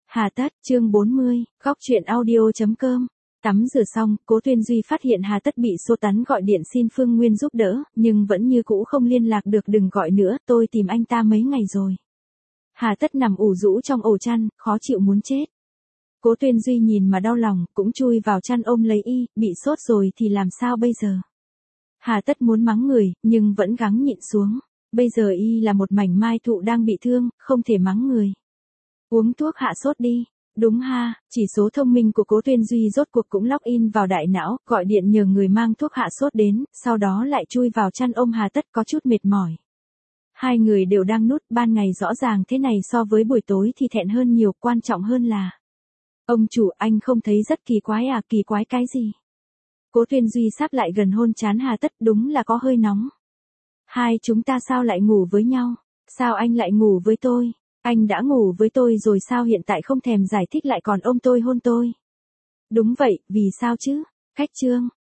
Hà Tất, chương 40, góc truyện audio.com. Tắm rửa xong, Cố Tuyên Duy phát hiện Hà Tất bị Sô Tắn gọi điện xin Phương Nguyên giúp đỡ, nhưng vẫn như cũ không liên lạc được. Đừng gọi nữa, tôi tìm anh ta mấy ngày rồi. Hà Tất nằm ủ rũ trong ổ chăn, khó chịu muốn chết. Cố Tuyên Duy nhìn mà đau lòng, cũng chui vào chăn ôm lấy y, bị sốt rồi thì làm sao bây giờ? Hà Tất muốn mắng người, nhưng vẫn gắng nhịn xuống. Bây giờ y là một mảnh mai thụ đang bị thương, không thể mắng người. Uống thuốc hạ sốt đi. Đúng ha, chỉ số thông minh của Cố Tuyên Duy rốt cuộc cũng login vào đại não, gọi điện nhờ người mang thuốc hạ sốt đến, sau đó lại chui vào chăn ôm Hà Tất có chút mệt mỏi. Hai người đều đang nút, ban ngày rõ ràng thế này so với buổi tối thì thẹn hơn nhiều, quan trọng hơn là. Ông chủ, anh không thấy rất kỳ quái à? Kỳ quái cái gì? Cố Tuyên Duy sắp lại gần hôn trán Hà Tất, đúng là có hơi nóng. Hai chúng ta sao lại ngủ với nhau? Sao anh lại ngủ với tôi? Anh đã ngủ với tôi rồi sao hiện tại không thèm giải thích lại còn ôm tôi hôn tôi? Đúng vậy, vì sao chứ? Cách chương.